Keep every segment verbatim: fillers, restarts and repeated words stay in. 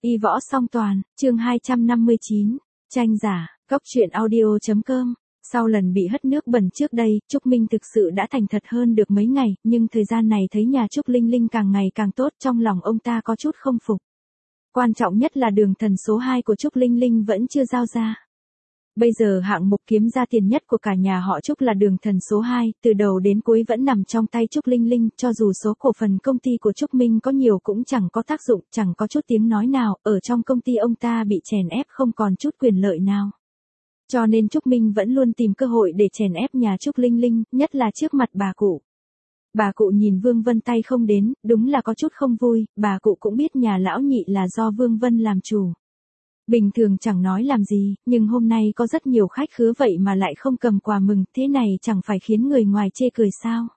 Y võ song toàn, chương hai trăm năm mươi chín, tranh giả, góc truyện audio chấm com. Sau lần bị hất nước bẩn trước đây, Trúc Minh thực sự đã thành thật hơn được mấy ngày, nhưng thời gian này thấy nhà Trúc Linh Linh càng ngày càng tốt, trong lòng ông ta có chút không phục. Quan trọng nhất là đường thần số hai của Trúc Linh Linh vẫn chưa giao ra. Bây giờ hạng mục kiếm ra tiền nhất của cả nhà họ Trúc là đường thần số hai, từ đầu đến cuối vẫn nằm trong tay Trúc Linh Linh, cho dù số cổ phần công ty của Trúc Minh có nhiều cũng chẳng có tác dụng, chẳng có chút tiếng nói nào, ở trong công ty ông ta bị chèn ép không còn chút quyền lợi nào. Cho nên Trúc Minh vẫn luôn tìm cơ hội để chèn ép nhà Trúc Linh Linh, nhất là trước mặt bà cụ. Bà cụ nhìn Vương Vân tay không đến, đúng là có chút không vui, bà cụ cũng biết nhà lão nhị là do Vương Vân làm chủ. Bình thường chẳng nói làm gì, nhưng hôm nay có rất nhiều khách khứa vậy mà lại không cầm quà mừng, thế này chẳng phải khiến người ngoài chê cười sao.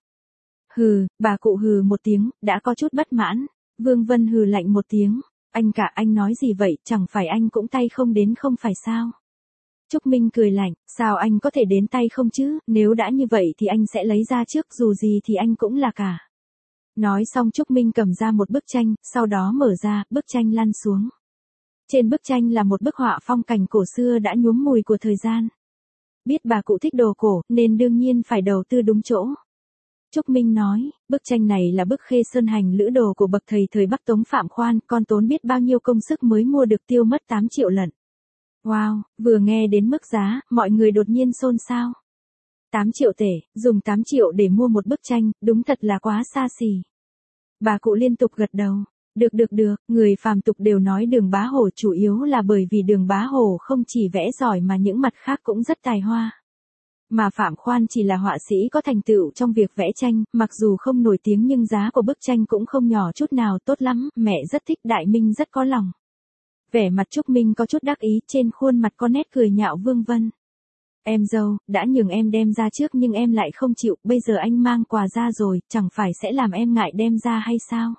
Hừ, bà cụ hừ một tiếng, đã có chút bất mãn. Vương Vân hừ lạnh một tiếng, anh cả anh nói gì vậy, chẳng phải anh cũng tay không đến không phải sao. Trúc Minh cười lạnh, sao anh có thể đến tay không chứ, nếu đã như vậy thì anh sẽ lấy ra trước, dù gì thì anh cũng là cả. Nói xong Trúc Minh cầm ra một bức tranh, sau đó mở ra, bức tranh lăn xuống. Trên bức tranh là một bức họa phong cảnh cổ xưa đã nhuốm mùi của thời gian. Biết bà cụ thích đồ cổ, nên đương nhiên phải đầu tư đúng chỗ. Trúc Minh nói, bức tranh này là bức Khê Sơn Hành Lữ Đồ của bậc thầy thời Bắc Tống Phạm Khoan, con tốn biết bao nhiêu công sức mới mua được, tiêu mất tám triệu lận. Wow, vừa nghe đến mức giá, mọi người đột nhiên xôn xao. tám triệu tể, dùng tám triệu để mua một bức tranh, đúng thật là quá xa xỉ. Bà cụ liên tục gật đầu. Được được được, người phàm tục đều nói Đường Bá Hổ chủ yếu là bởi vì Đường Bá Hổ không chỉ vẽ giỏi mà những mặt khác cũng rất tài hoa. Mà Phạm Khoan chỉ là họa sĩ có thành tựu trong việc vẽ tranh, mặc dù không nổi tiếng nhưng giá của bức tranh cũng không nhỏ chút nào, tốt lắm, mẹ rất thích, Đại Minh rất có lòng. Vẻ mặt Trúc Minh có chút đắc ý, trên khuôn mặt có nét cười nhạo Vương Vân. Em dâu, đã nhường em đem ra trước nhưng em lại không chịu, bây giờ anh mang quà ra rồi, chẳng phải sẽ làm em ngại đem ra hay sao?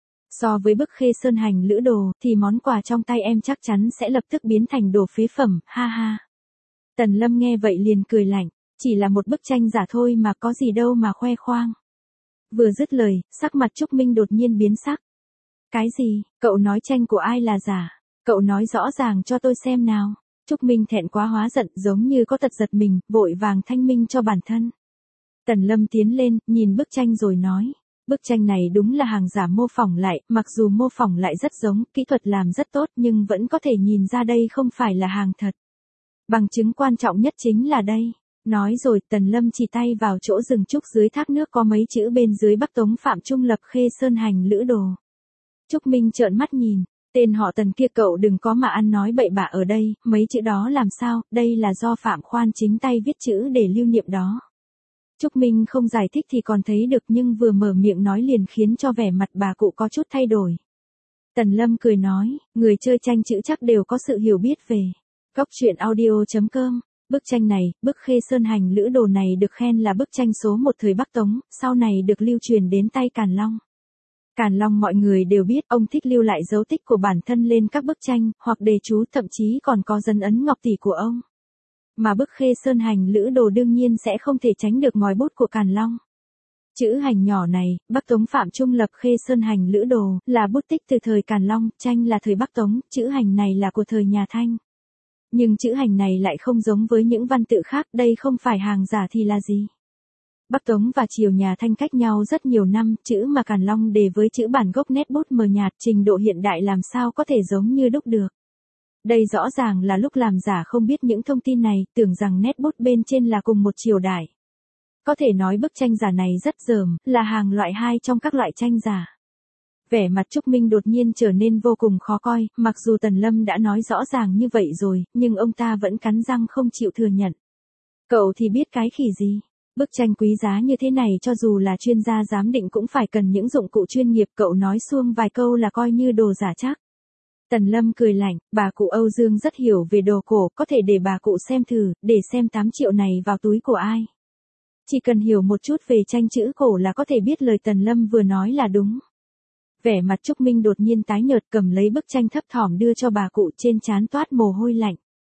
So với bức Khê Sơn Hành Lữ Đồ, thì món quà trong tay em chắc chắn sẽ lập tức biến thành đồ phế phẩm, ha ha. Tần Lâm nghe vậy liền cười lạnh, chỉ là một bức tranh giả thôi mà, có gì đâu mà khoe khoang. Vừa dứt lời, sắc mặt Trúc Minh đột nhiên biến sắc. Cái gì, cậu nói tranh của ai là giả? Cậu nói rõ ràng cho tôi xem nào. Trúc Minh thẹn quá hóa giận, giống như có tật giật mình, vội vàng thanh minh cho bản thân. Tần Lâm tiến lên, nhìn bức tranh rồi nói. Bức tranh này đúng là hàng giả mô phỏng lại, mặc dù mô phỏng lại rất giống, kỹ thuật làm rất tốt nhưng vẫn có thể nhìn ra đây không phải là hàng thật. Bằng chứng quan trọng nhất chính là đây. Nói rồi Tần Lâm chỉ tay vào chỗ rừng trúc dưới thác nước có mấy chữ bên dưới Bắc Tống Phạm Trung lập Khê Sơn Hành Lữ Đồ. Trúc Minh trợn mắt nhìn, tên họ Tần kia cậu đừng có mà ăn nói bậy bạ ở đây, mấy chữ đó làm sao, đây là do Phạm Khoan chính tay viết chữ để lưu niệm đó. Trúc Minh không giải thích thì còn thấy được nhưng vừa mở miệng nói liền khiến cho vẻ mặt bà cụ có chút thay đổi. Tần Lâm cười nói, người chơi tranh chữ chắc đều có sự hiểu biết về. Góc truyện audio chấm com. Bức tranh này, bức Khê Sơn Hành Lữ Đồ này được khen là bức tranh số một thời Bắc Tống, sau này được lưu truyền đến tay Càn Long. Càn Long mọi người đều biết ông thích lưu lại dấu tích của bản thân lên các bức tranh, hoặc đề chú, thậm chí còn có dấn ấn ngọc tỷ của ông. Mà bức Khê Sơn Hành Lữ Đồ đương nhiên sẽ không thể tránh được ngòi bút của Càn Long. Chữ hành nhỏ này, Bắc Tống Phạm Trung lập Khê Sơn Hành Lữ Đồ, là bút tích từ thời Càn Long, tranh là thời Bắc Tống, chữ hành này là của thời nhà Thanh. Nhưng chữ hành này lại không giống với những văn tự khác, đây không phải hàng giả thì là gì? Bắc Tống và triều nhà Thanh cách nhau rất nhiều năm, chữ mà Càn Long đề với chữ bản gốc nét bút mờ nhạt, trình độ hiện đại làm sao có thể giống như đúc được. Đây rõ ràng là lúc làm giả không biết những thông tin này, tưởng rằng nét bút bên trên là cùng một triều đại. Có thể nói bức tranh giả này rất dởm, là hàng loại hai trong các loại tranh giả. Vẻ mặt Trúc Minh đột nhiên trở nên vô cùng khó coi, mặc dù Tần Lâm đã nói rõ ràng như vậy rồi, nhưng ông ta vẫn cắn răng không chịu thừa nhận. Cậu thì biết cái khỉ gì? Bức tranh quý giá như thế này cho dù là chuyên gia giám định cũng phải cần những dụng cụ chuyên nghiệp, cậu nói suông vài câu là coi như đồ giả chắc. Tần Lâm cười lạnh, bà cụ Âu Dương rất hiểu về đồ cổ, có thể để bà cụ xem thử, để xem tám triệu này vào túi của ai. Chỉ cần hiểu một chút về tranh chữ cổ là có thể biết lời Tần Lâm vừa nói là đúng. Vẻ mặt Trúc Minh đột nhiên tái nhợt, cầm lấy bức tranh thấp thỏm đưa cho bà cụ, trên trán toát mồ hôi lạnh.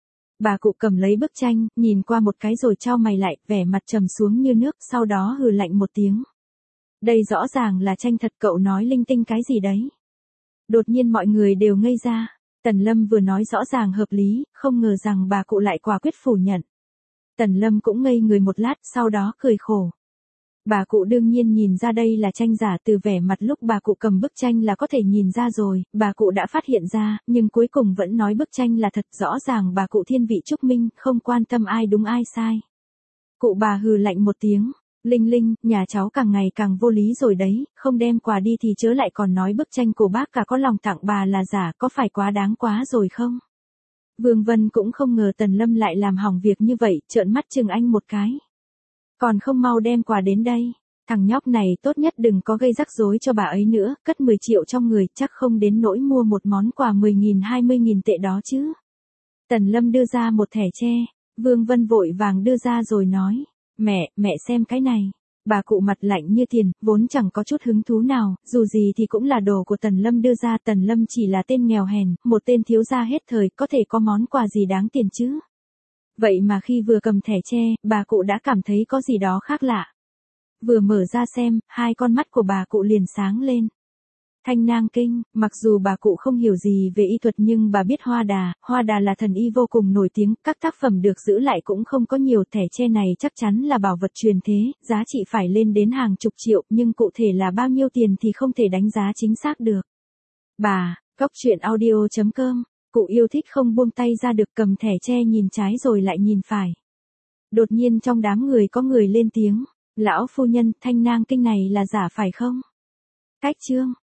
Bà cụ cầm lấy bức tranh, nhìn qua một cái rồi chau mày lại, vẻ mặt trầm xuống như nước, sau đó hừ lạnh một tiếng. Đây rõ ràng là tranh thật, cậu nói linh tinh cái gì đấy? Đột nhiên mọi người đều ngây ra. Tần Lâm vừa nói rõ ràng hợp lý, không ngờ rằng bà cụ lại quả quyết phủ nhận. Tần Lâm cũng ngây người một lát, sau đó cười khổ. Bà cụ đương nhiên nhìn ra đây là tranh giả, từ vẻ mặt lúc bà cụ cầm bức tranh là có thể nhìn ra rồi, bà cụ đã phát hiện ra, nhưng cuối cùng vẫn nói bức tranh là thật, rõ ràng bà cụ thiên vị Trúc Minh, không quan tâm ai đúng ai sai. Cụ bà hừ lạnh một tiếng, Linh Linh, nhà cháu càng ngày càng vô lý rồi đấy, không đem quà đi thì chớ lại còn nói bức tranh của bác cả có lòng tặng bà là giả, có phải quá đáng quá rồi không? Vương Vân cũng không ngờ Tần Lâm lại làm hỏng việc như vậy, trợn mắt chừng anh một cái. Còn không mau đem quà đến đây, thằng nhóc này tốt nhất đừng có gây rắc rối cho bà ấy nữa, cất mười triệu trong người, chắc không đến nỗi mua một món quà mười nghìn hai mươi nghìn tệ đó chứ. Tần Lâm đưa ra một thẻ tre, Vương Vân vội vàng đưa ra rồi nói, mẹ, mẹ xem cái này. Bà cụ mặt lạnh như tiền, vốn chẳng có chút hứng thú nào, dù gì thì cũng là đồ của Tần Lâm đưa ra, Tần Lâm chỉ là tên nghèo hèn, một tên thiếu gia hết thời, có thể có món quà gì đáng tiền chứ. Vậy mà khi vừa cầm thẻ tre, bà cụ đã cảm thấy có gì đó khác lạ. Vừa mở ra xem, hai con mắt của bà cụ liền sáng lên. Thanh nang kinh, mặc dù bà cụ không hiểu gì về y thuật nhưng bà biết Hoa Đà, Hoa Đà là thần y vô cùng nổi tiếng, các tác phẩm được giữ lại cũng không có nhiều, thẻ tre này chắc chắn là bảo vật truyền thế, giá trị phải lên đến hàng chục triệu, nhưng cụ thể là bao nhiêu tiền thì không thể đánh giá chính xác được. Bà, Cóc Truyện Audio chấm com, cụ yêu thích không buông tay ra được, cầm thẻ tre nhìn trái rồi lại nhìn phải. Đột nhiên trong đám người có người lên tiếng, lão phu nhân, thanh nang kinh này là giả phải không? Cách chương